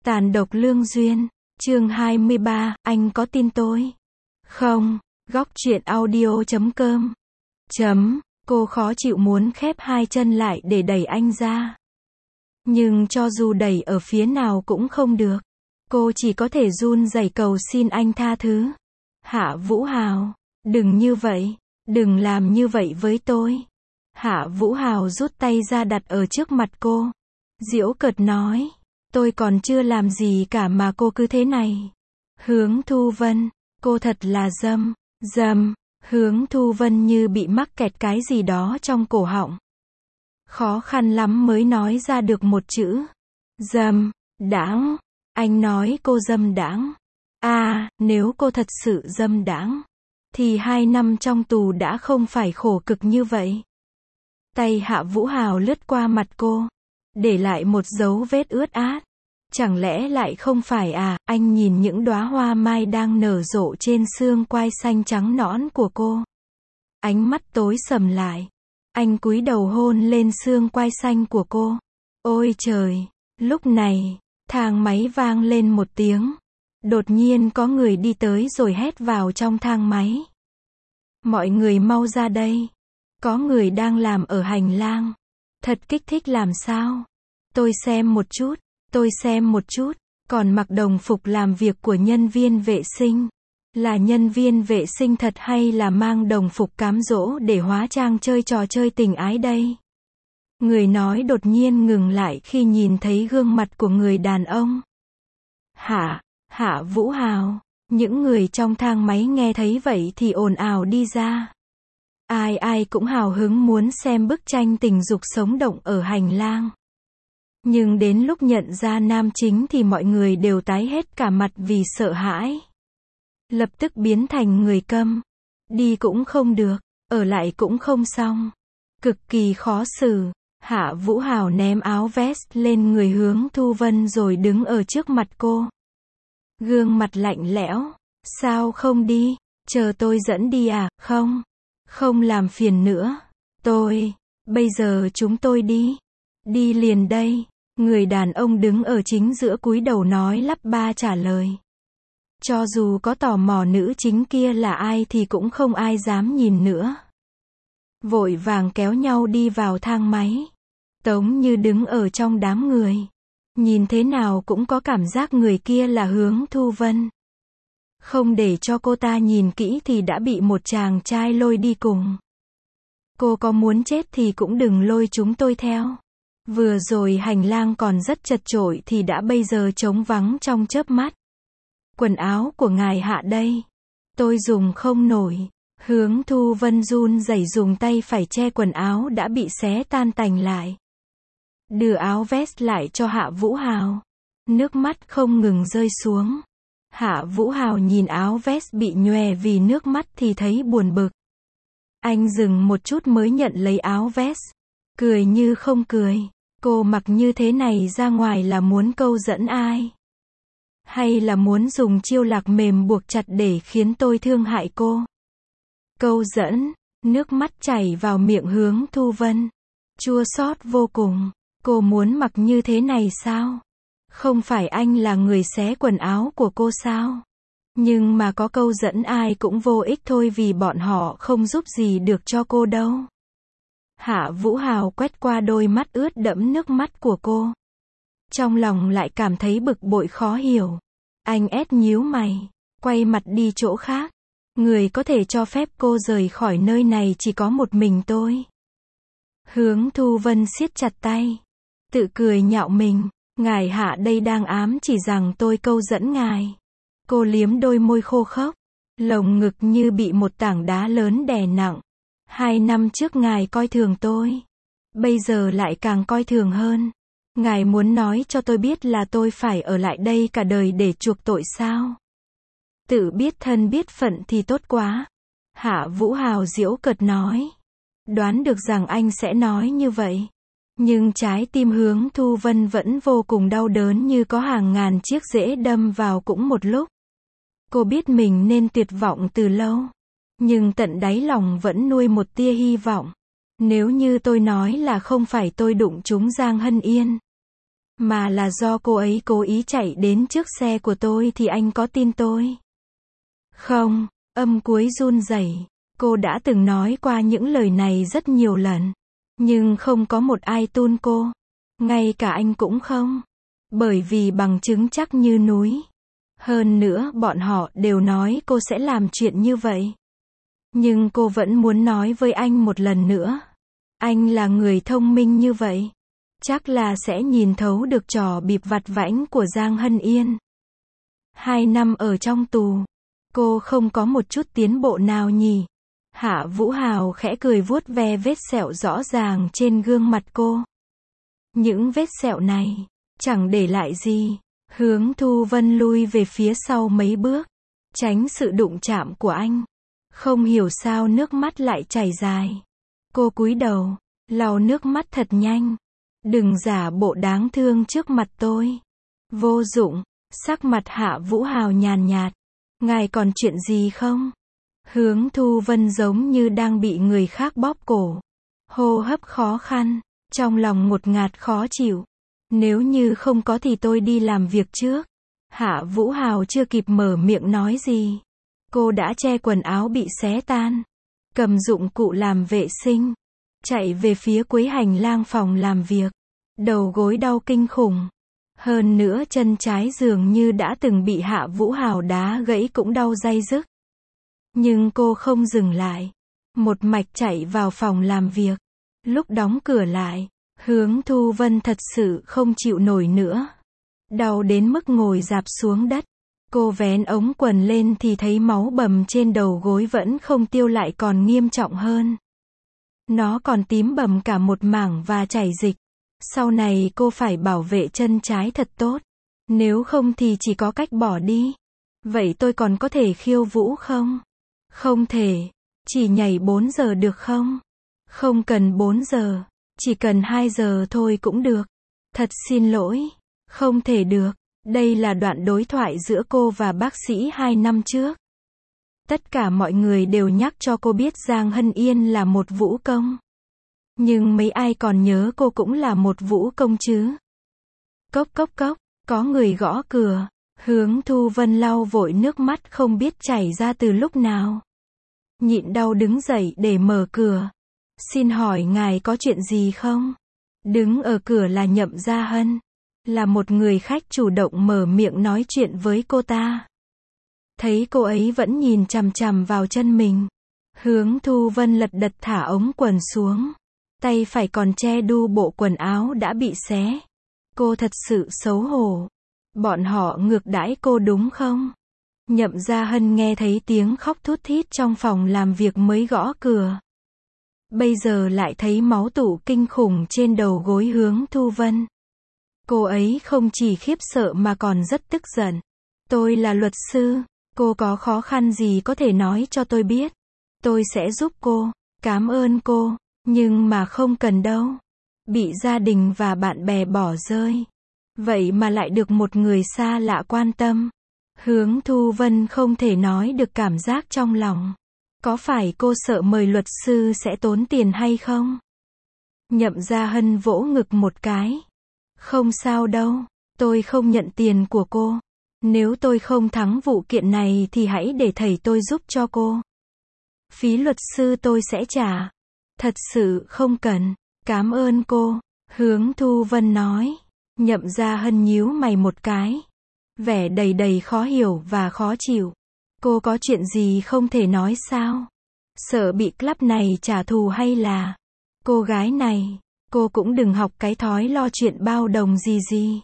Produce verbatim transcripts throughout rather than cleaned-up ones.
Tàn độc lương duyên, chương hai mươi ba, anh có tin tôi không? Góc truyện audio chấm com chấm, cô khó chịu muốn khép hai chân lại để đẩy anh ra. Nhưng cho dù đẩy ở phía nào cũng không được. Cô chỉ có thể run rẩy cầu xin anh tha thứ. Hạ Vũ Hào, đừng như vậy, đừng làm như vậy với tôi. Hạ Vũ Hào rút tay ra đặt ở trước mặt cô. Giễu cợt nói, tôi còn chưa làm gì cả mà cô cứ thế này. Hướng Thu Vân, cô thật là dâm, dâm. Hướng Thu Vân như bị mắc kẹt cái gì đó trong cổ họng. Khó khăn lắm mới nói ra được một chữ. Dâm, đãng. Anh nói cô dâm đãng. À, nếu cô thật sự dâm đãng, thì hai năm trong tù đã không phải khổ cực như vậy. Tay Hạ Vũ Hào lướt qua mặt cô, để lại một dấu vết ướt át. Chẳng lẽ lại không phải à? Anh nhìn những đóa hoa mai đang nở rộ trên xương quai xanh trắng nõn của cô. Ánh mắt tối sầm lại. Anh cúi đầu hôn lên xương quai xanh của cô. Ôi trời! Lúc này, thang máy vang lên một tiếng. Đột nhiên có người đi tới rồi hét vào trong thang máy. Mọi người mau ra đây. Có người đang làm ở hành lang. Thật kích thích làm sao? Tôi xem một chút. Tôi xem một chút. Còn mặc đồng phục làm việc của nhân viên vệ sinh. Là nhân viên vệ sinh thật hay là mang đồng phục cám dỗ để hóa trang chơi trò chơi tình ái đây? Người nói đột nhiên ngừng lại khi nhìn thấy gương mặt của người đàn ông. Hạ, Hạ Vũ Hào. Những người trong thang máy nghe thấy vậy thì ồn ào đi ra. Ai ai cũng hào hứng muốn xem bức tranh tình dục sống động ở hành lang. Nhưng đến lúc nhận ra nam chính thì mọi người đều tái hết cả mặt vì sợ hãi. Lập tức biến thành người câm. Đi cũng không được, ở lại cũng không xong. Cực kỳ khó xử. Hạ Vũ Hào ném áo vest lên người Hướng Thu Vân rồi đứng ở trước mặt cô. Gương mặt lạnh lẽo. Sao không đi? Chờ tôi dẫn đi à? Không. Không làm phiền nữa. Tôi. Bây giờ chúng tôi đi. Đi liền đây. Người đàn ông đứng ở chính giữa cúi đầu nói lắp ba trả lời. Cho dù có tò mò nữ chính kia là ai thì cũng không ai dám nhìn nữa. Vội vàng kéo nhau đi vào thang máy. Tống Như đứng ở trong đám người. Nhìn thế nào cũng có cảm giác người kia là Hướng Thu Vân. Không để cho cô ta nhìn kỹ thì đã bị một chàng trai lôi đi cùng. Cô có muốn chết thì cũng đừng lôi chúng tôi theo. Vừa rồi hành lang còn rất chật chội thì đã bây giờ trống vắng trong chớp mắt. Quần áo của ngài Hạ đây. Tôi dùng không nổi. Hướng Thu Vân run rẩy dùng tay phải che quần áo đã bị xé tan tành lại. Đưa áo vest lại cho Hạ Vũ Hào. Nước mắt không ngừng rơi xuống. Hạ Vũ Hào nhìn áo vest bị nhòe vì nước mắt thì thấy buồn bực. Anh dừng một chút mới nhận lấy áo vest. Cười như không cười. Cô mặc như thế này ra ngoài là muốn câu dẫn ai? Hay là muốn dùng chiêu lạc mềm buộc chặt để khiến tôi thương hại cô? Câu dẫn. Nước mắt chảy vào miệng Hướng Thu Vân. Chua xót vô cùng. Cô muốn mặc như thế này sao? Không phải anh là người xé quần áo của cô sao? Nhưng mà có câu dẫn ai cũng vô ích thôi vì bọn họ không giúp gì được cho cô đâu. Hạ Vũ Hào quét qua đôi mắt ướt đẫm nước mắt của cô. Trong lòng lại cảm thấy bực bội khó hiểu. Anh ét nhíu mày, quay mặt đi chỗ khác. Người có thể cho phép cô rời khỏi nơi này chỉ có một mình tôi. Hướng Thu Vân siết chặt tay. Tự cười nhạo mình. Ngài Hạ đây đang ám chỉ rằng tôi câu dẫn ngài. Cô liếm đôi môi khô khốc. Lồng ngực như bị một tảng đá lớn đè nặng. Hai năm trước ngài coi thường tôi. Bây giờ lại càng coi thường hơn. Ngài muốn nói cho tôi biết là tôi phải ở lại đây cả đời để chuộc tội sao? Tự biết thân biết phận thì tốt quá. Hạ Vũ Hào giễu cợt nói. Đoán được rằng anh sẽ nói như vậy. Nhưng trái tim Hướng Thu Vân vẫn vô cùng đau đớn như có hàng ngàn chiếc rễ đâm vào cũng một lúc. Cô biết mình nên tuyệt vọng từ lâu. Nhưng tận đáy lòng vẫn nuôi một tia hy vọng. Nếu như tôi nói là không phải tôi đụng trúng Giang Hân Yên. mà là do cô ấy cố ý chạy đến trước xe của tôi thì anh có tin tôi? Không, âm cuối run rẩy. Cô đã từng nói qua những lời này rất nhiều lần. Nhưng không có một ai tin cô. Ngay cả anh cũng không. Bởi vì bằng chứng chắc như núi. Hơn nữa bọn họ đều nói cô sẽ làm chuyện như vậy. Nhưng cô vẫn muốn nói với anh một lần nữa. Anh là người thông minh như vậy. Chắc là sẽ nhìn thấu được trò bịp vặt vãnh của Giang Hân Yên. Hai năm ở trong tù. Cô không có một chút tiến bộ nào nhỉ? Hạ Vũ Hào khẽ cười vuốt ve vết sẹo rõ ràng trên gương mặt cô. Những vết sẹo này, chẳng để lại gì. Hướng Thu Vân lui về phía sau mấy bước. Tránh sự đụng chạm của anh. Không hiểu sao nước mắt lại chảy dài. Cô cúi đầu, lau nước mắt thật nhanh. Đừng giả bộ đáng thương trước mặt tôi. Vô dụng. Sắc mặt Hạ Vũ Hào nhàn nhạt. Ngài còn chuyện gì không? Hướng Thu Vân giống như đang bị người khác bóp cổ. Hô hấp khó khăn. Trong lòng ngột ngạt khó chịu. Nếu như không có thì tôi đi làm việc trước. Hạ Vũ Hào chưa kịp mở miệng nói gì. Cô đã che quần áo bị xé tan. Cầm dụng cụ làm vệ sinh. Chạy về phía cuối hành lang phòng làm việc. Đầu gối đau kinh khủng. Hơn nữa chân trái dường như đã từng bị Hạ Vũ Hào đá gãy cũng đau day dứt. Nhưng cô không dừng lại. Một mạch chạy vào phòng làm việc. Lúc đóng cửa lại, Hướng Thu Vân thật sự không chịu nổi nữa. Đau đến mức ngồi rạp xuống đất. Cô vén ống quần lên thì thấy máu bầm trên đầu gối vẫn không tiêu lại còn nghiêm trọng hơn. Nó còn tím bầm cả một mảng và chảy dịch. Sau này cô phải bảo vệ chân trái thật tốt. Nếu không thì chỉ có cách bỏ đi. Vậy tôi còn có thể khiêu vũ không? Không thể. Chỉ nhảy bốn giờ được không? Không cần bốn giờ. Chỉ cần hai giờ thôi cũng được. Thật xin lỗi. Không thể được. Đây là đoạn đối thoại giữa cô và bác sĩ hai năm trước. Tất cả mọi người đều nhắc cho cô biết Giang Hân Yên là một vũ công. Nhưng mấy ai còn nhớ cô cũng là một vũ công chứ? Cốc cốc cốc, có người gõ cửa. Hướng Thu Vân lau vội nước mắt không biết chảy ra từ lúc nào. Nhịn đau đứng dậy để mở cửa. Xin hỏi ngài có chuyện gì không? Đứng ở cửa là Nhậm Gia Hân. Là một người khách chủ động mở miệng nói chuyện với cô ta. Thấy cô ấy vẫn nhìn chằm chằm vào chân mình. Hướng Thu Vân lật đật thả ống quần xuống. Tay phải còn che đu bộ quần áo đã bị xé. Cô thật sự xấu hổ. Bọn họ ngược đãi cô đúng không? Nhậm Gia Hân nghe thấy tiếng khóc thút thít trong phòng làm việc mới gõ cửa. Bây giờ lại thấy máu tụ kinh khủng trên đầu gối Hướng Thu Vân. Cô ấy không chỉ khiếp sợ mà còn rất tức giận. Tôi là luật sư. Cô có khó khăn gì có thể nói cho tôi biết. Tôi sẽ giúp cô. Cảm ơn cô. Nhưng mà không cần đâu. Bị gia đình và bạn bè bỏ rơi. Vậy mà lại được một người xa lạ quan tâm. Hướng Thu Vân không thể nói được cảm giác trong lòng. Có phải cô sợ mời luật sư sẽ tốn tiền hay không? Nhậm Gia Hân vỗ ngực một cái. Không sao đâu. Tôi không nhận tiền của cô. Nếu tôi không thắng vụ kiện này thì hãy để thầy tôi giúp cho cô. Phí luật sư tôi sẽ trả. Thật sự không cần. Cảm ơn cô. Hướng Thu Vân nói. Nhậm Gia Hân nhíu mày một cái. Vẻ đầy đầy khó hiểu và khó chịu. Cô có chuyện gì không thể nói sao? Sợ bị club này trả thù hay là? Cô gái này, cô cũng đừng học cái thói lo chuyện bao đồng gì gì.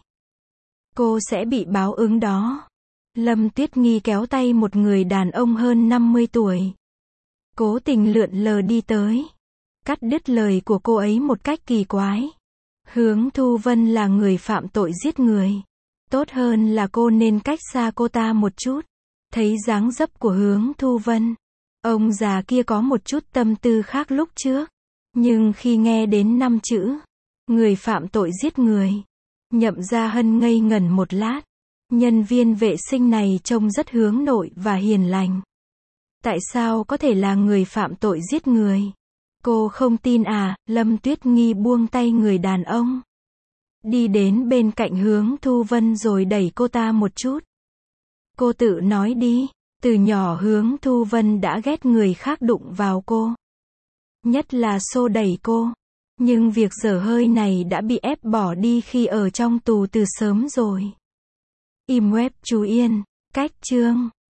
Cô sẽ bị báo ứng đó. Lâm Tuyết Nghi kéo tay một người đàn ông hơn năm mươi tuổi. Cố tình lượn lờ đi tới. Cắt đứt lời của cô ấy một cách kỳ quái. Hướng Thu Vân là người phạm tội giết người. Tốt hơn là cô nên cách xa cô ta một chút. Thấy dáng dấp của Hướng Thu Vân. Ông già kia có một chút tâm tư khác lúc trước. Nhưng khi nghe đến năm chữ. Người phạm tội giết người. Nhậm Gia Hân ngây ngẩn một lát. Nhân viên vệ sinh này trông rất hướng nội và hiền lành. Tại sao có thể là người phạm tội giết người? Cô không tin à? Lâm Tuyết Nghi buông tay người đàn ông. đi đến bên cạnh Hướng Thu Vân rồi đẩy cô ta một chút. Cô tự nói đi, từ nhỏ Hướng Thu Vân đã ghét người khác đụng vào cô. Nhất là xô đẩy cô. Nhưng việc dở hơi này đã bị ép bỏ đi khi ở trong tù từ sớm rồi. Im web chú Yên, cách chương